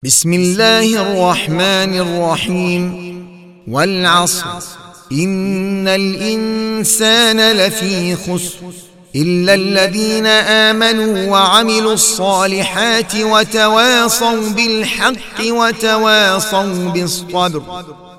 بسم الله الرحمن الرحيم. والعصر إن الإنسان لفي خسر إلا الذين آمنوا وعملوا الصالحات وتواصوا بالحق وتواصوا بالصبر.